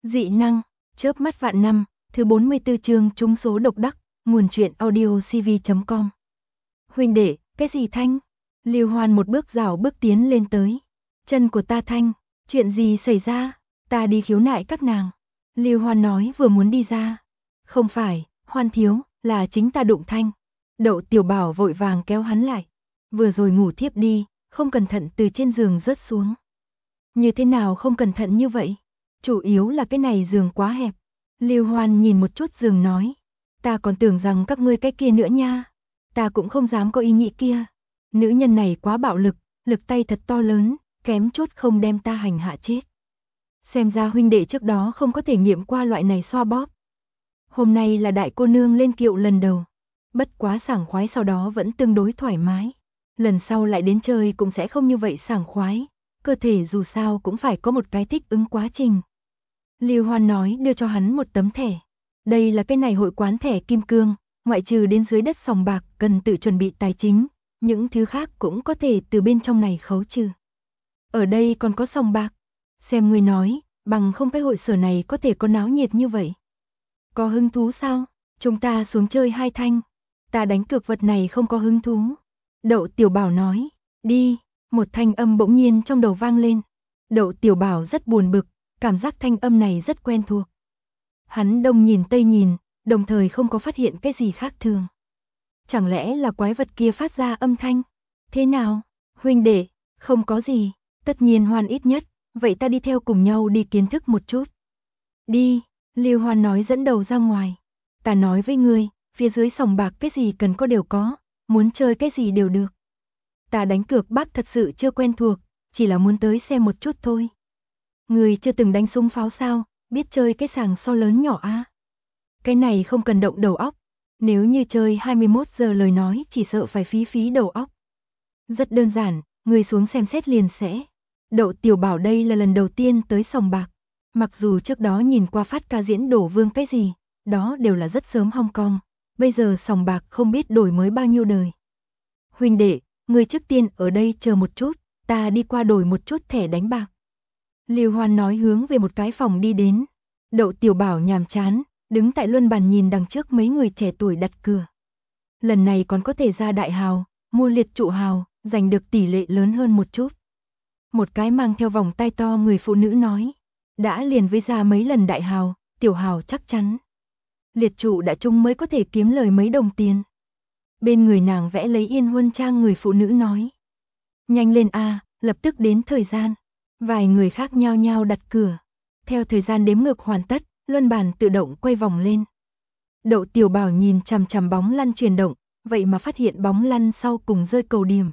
Dị năng, chớp mắt vạn năm, thứ 44 chương trúng số độc đắc, nguồn truyện audio cv.com. Huynh đệ, cái gì Thanh? Lưu Hoan một bước rảo bước tiến lên tới. Chân của ta Thanh, chuyện gì xảy ra? Ta đi khiếu nại các nàng. Lưu Hoan nói vừa muốn đi ra. Không phải, Hoan thiếu, là chính ta đụng Thanh. Đậu Tiểu Bảo vội vàng kéo hắn lại. Vừa rồi ngủ thiếp đi, không cẩn thận từ trên giường rớt xuống. Như thế nào không cẩn thận như vậy? Chủ yếu là cái này giường quá hẹp. Lưu Hoan nhìn một chút giường nói. Ta còn tưởng rằng các ngươi cái kia nữa nha. Ta cũng không dám có ý nghĩ kia. Nữ nhân này quá bạo lực, lực tay thật to lớn, kém chút không đem ta hành hạ chết. Xem ra huynh đệ trước đó không có thể nghiệm qua loại này xoa bóp. Hôm nay là đại cô nương lên kiệu lần đầu. Bất quá sảng khoái sau đó vẫn tương đối thoải mái. Lần sau lại đến chơi cũng sẽ không như vậy sảng khoái. Cơ thể dù sao cũng phải có một cái thích ứng quá trình. Lưu Hoan nói đưa cho hắn một tấm thẻ. Đây là cái này hội quán thẻ kim cương, ngoại trừ đến dưới đất sòng bạc cần tự chuẩn bị tài chính, những thứ khác cũng có thể từ bên trong này khấu trừ. Ở đây còn có sòng bạc. Xem người nói, bằng không cái hội sở này có thể có náo nhiệt như vậy. Có hứng thú sao? Chúng ta xuống chơi 2 thanh. Ta đánh cược vật này không có hứng thú. Đậu Tiểu Bảo nói, đi, một thanh âm bỗng nhiên trong đầu vang lên. Đậu Tiểu Bảo rất buồn bực, cảm giác thanh âm này rất quen thuộc. Hắn đông nhìn tây nhìn, đồng thời không có phát hiện cái gì khác thường. Chẳng lẽ là quái vật kia phát ra âm thanh? Thế nào? Huynh đệ, không có gì, tất nhiên Hoan ít nhất, vậy ta đi theo cùng nhau đi kiến thức một chút. Đi, Lưu Hoan nói dẫn đầu ra ngoài. Ta nói với ngươi, phía dưới sòng bạc cái gì cần có đều có, muốn chơi cái gì đều được. Ta đánh cược bác thật sự chưa quen thuộc, chỉ là muốn tới xem một chút thôi. Người chưa từng đánh súng pháo sao, biết chơi cái sàng so lớn nhỏ à? Cái này không cần động đầu óc, nếu như chơi 21 giờ lời nói chỉ sợ phải phí đầu óc. Rất đơn giản, người xuống xem xét liền sẽ. Đậu Tiểu Bảo đây là lần đầu tiên tới sòng bạc, mặc dù trước đó nhìn qua phát ca diễn đổ vương cái gì, đó đều là rất sớm Hong Kong, bây giờ sòng bạc không biết đổi mới bao nhiêu đời. Huynh đệ, người trước tiên ở đây chờ một chút, ta đi qua đổi một chút thẻ đánh bạc. Lưu Hoan nói hướng về một cái phòng đi đến. Đậu Tiểu Bảo nhàm chán, đứng tại luân bàn nhìn đằng trước mấy người trẻ tuổi đặt cửa. Lần này còn có thể ra đại hào, mua liệt trụ hào, giành được tỷ lệ lớn hơn một chút. Một cái mang theo vòng tay to người phụ nữ nói, đã liền với ra mấy lần đại hào, tiểu hào chắc chắn. Liệt trụ đã chung mới có thể kiếm lời mấy đồng tiền. Bên người nàng vẽ lấy yên huân trang người phụ nữ nói. Nhanh lên a, lập tức đến thời gian. Vài người khác nhao nhao đặt cửa. Theo thời gian đếm ngược hoàn tất, luân bàn tự động quay vòng lên. Đậu Tiểu Bảo nhìn chằm chằm bóng lăn chuyển động, vậy mà phát hiện bóng lăn sau cùng rơi cầu điểm.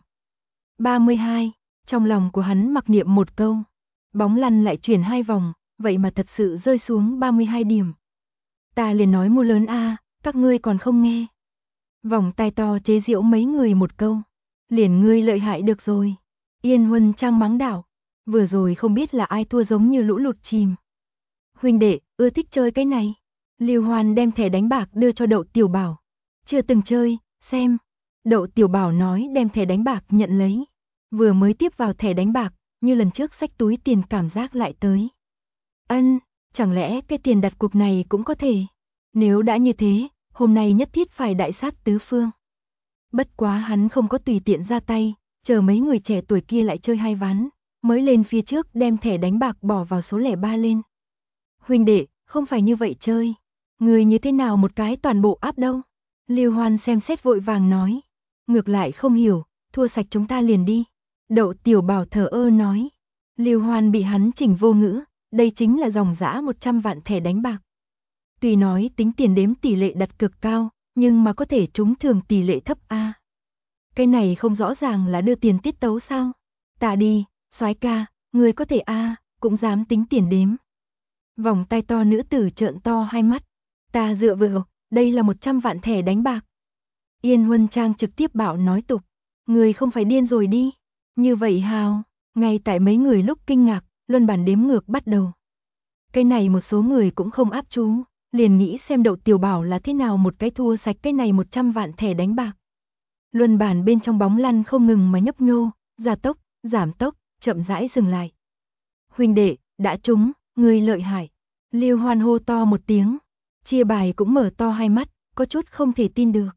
32, trong lòng của hắn mặc niệm một câu. Bóng lăn lại chuyển 2 vòng, vậy mà thật sự rơi xuống 32 điểm. Ta liền nói mua lớn a, các ngươi còn không nghe. Vòng tay to chế giễu mấy người một câu. Liền ngươi lợi hại được rồi. Yên Huân Trang mắng đảo. Vừa rồi không biết là ai thua giống như lũ lụt chìm. Huynh đệ, ưa thích chơi cái này. Lưu Hoan đem thẻ đánh bạc đưa cho Đậu Tiểu Bảo. Chưa từng chơi, xem. Đậu Tiểu Bảo nói đem thẻ đánh bạc nhận lấy. Vừa mới tiếp vào thẻ đánh bạc, như lần trước xách túi tiền cảm giác lại tới. Ân, chẳng lẽ cái tiền đặt cuộc này cũng có thể. Nếu đã như thế, hôm nay nhất thiết phải đại sát tứ phương. Bất quá hắn không có tùy tiện ra tay, chờ mấy người trẻ tuổi kia lại chơi 2 ván, mới lên phía trước đem thẻ đánh bạc bỏ vào số lẻ 3 lên. Huynh đệ, không phải như vậy chơi. Người như thế nào một cái toàn bộ áp đâu. Lưu Hoan xem xét vội vàng nói. Ngược lại không hiểu, thua sạch chúng ta liền đi. Đậu Tiểu Bảo thờ ơ nói. Lưu Hoan bị hắn chỉnh vô ngữ, đây chính là dòng dã 100 vạn thẻ đánh bạc. Tuy nói tính tiền đếm tỷ lệ đặt cực cao, nhưng mà có thể trúng thường tỷ lệ thấp a. Cái này không rõ ràng là đưa tiền tiết tấu sao? Ta đi, soái ca, người có thể a, cũng dám tính tiền đếm. Vòng tay to nữ tử trợn to hai mắt. Ta dựa vào, đây là 100 vạn thẻ đánh bạc. Yên Huân Trang trực tiếp bảo nói tục. Người không phải điên rồi đi. Như vậy hào, ngay tại mấy người lúc kinh ngạc, luân bàn đếm ngược bắt đầu. Cái này một số người cũng không áp chú, liền nghĩ xem Đậu Tiểu Bảo là thế nào một cái thua sạch cái này 100 vạn thẻ đánh bạc. Luân bàn bên trong bóng lăn không ngừng mà nhấp nhô, gia tốc, giảm tốc, chậm rãi dừng lại. Huynh đệ, đã trúng, ngươi lợi hại. Lưu Hoan hô to một tiếng, chia bài cũng mở to hai mắt, có chút không thể tin được.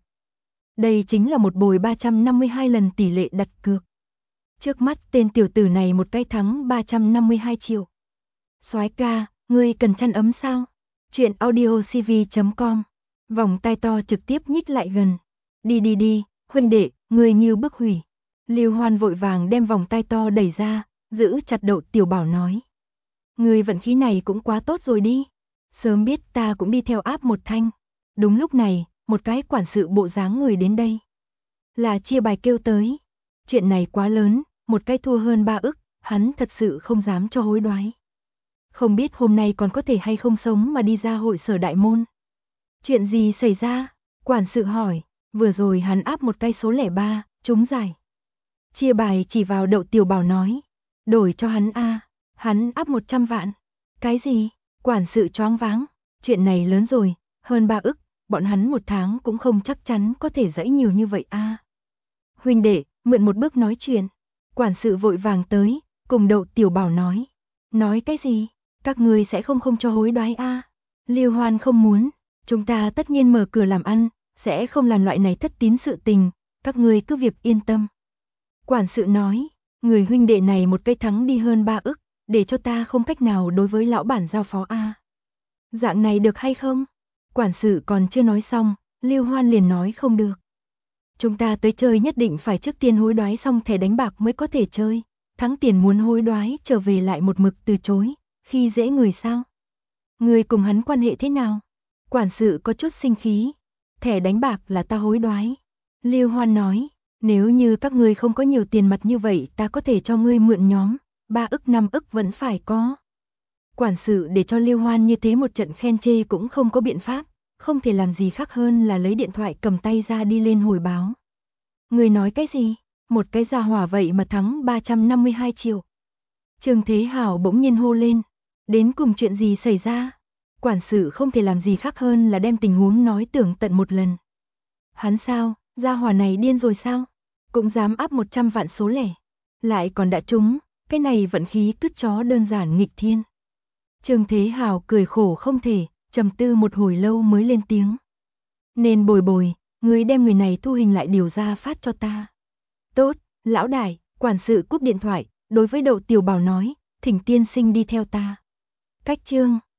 Đây chính là một bồi 352 lần tỷ lệ đặt cược. Trước mắt tên tiểu tử này một cái thắng 352 triệu. Soái ca, ngươi cần chăn ấm sao? Chuyện audiocv.com. Vòng tay to trực tiếp nhích lại gần. Đi, huynh đệ, ngươi như bức hủy. Lưu Hoan vội vàng đem vòng tay to đẩy ra, giữ chặt Đậu Tiểu Bảo nói. Ngươi vận khí này cũng quá tốt rồi đi. Sớm biết ta cũng đi theo áp một thanh. Đúng lúc này, một cái quản sự bộ dáng người đến đây. Là chia bài kêu tới. Chuyện này quá lớn, một cái thua hơn 3 ức, hắn thật sự không dám cho hối đoái. Không biết hôm nay còn có thể hay không sống mà đi ra hội sở đại môn. Chuyện gì xảy ra? Quản sự hỏi, vừa rồi hắn áp một cái số lẻ 3, trúng giải. Chia bài chỉ vào Đậu Tiểu Bảo nói, đổi cho hắn a, hắn áp 100 vạn. Cái gì? Quản sự choáng váng, chuyện này lớn rồi, hơn 3 ức, bọn hắn một tháng cũng không chắc chắn có thể dãy nhiều như vậy a. Huynh đệ, mượn một bước nói chuyện. Quản sự vội vàng tới, cùng Đậu Tiểu Bảo nói. Nói cái gì? Các ngươi sẽ không cho hối đoái a? Lưu Hoan không muốn, chúng ta tất nhiên mở cửa làm ăn, sẽ không làm loại này thất tín sự tình, các ngươi cứ việc yên tâm. Quản sự nói, người huynh đệ này một cây thắng đi hơn 3 ức, để cho ta không cách nào đối với lão bản giao phó a. Dạng này được hay không? Quản sự còn chưa nói xong, Lưu Hoan liền nói không được. Chúng ta tới chơi nhất định phải trước tiên hối đoái xong thẻ đánh bạc mới có thể chơi. Thắng tiền muốn hối đoái trở về lại một mực từ chối, khi dễ người sao? Người cùng hắn quan hệ thế nào? Quản sự có chút sinh khí. Thẻ đánh bạc là ta hối đoái. Lưu Hoan nói, nếu như các ngươi không có nhiều tiền mặt như vậy ta có thể cho ngươi mượn nhóm, 3 ức 5 ức vẫn phải có. Quản sự để cho Lưu Hoan như thế một trận khen chê cũng không có biện pháp, không thể làm gì khác hơn là lấy điện thoại cầm tay ra đi lên hồi báo. Người nói cái gì? Một cái gia hỏa vậy mà thắng 352 triệu. Trương Thế Hảo bỗng nhiên hô lên. Đến cùng chuyện gì xảy ra? Quản sự không thể làm gì khác hơn là đem tình huống nói tường tận một lần. Hắn sao? Gia hỏa này điên rồi sao? Cũng dám áp 100 vạn số lẻ. Lại còn đã trúng, cái này vận khí cứt chó đơn giản nghịch thiên. Trương Thế Hào cười khổ không thể, trầm tư một hồi lâu mới lên tiếng. Nên bồi, ngươi đem người này thu hình lại điều ra phát cho ta. Tốt, lão đại, quản sự cúp điện thoại, đối với Đậu Tiểu Bảo nói, thỉnh tiên sinh đi theo ta. Cách chương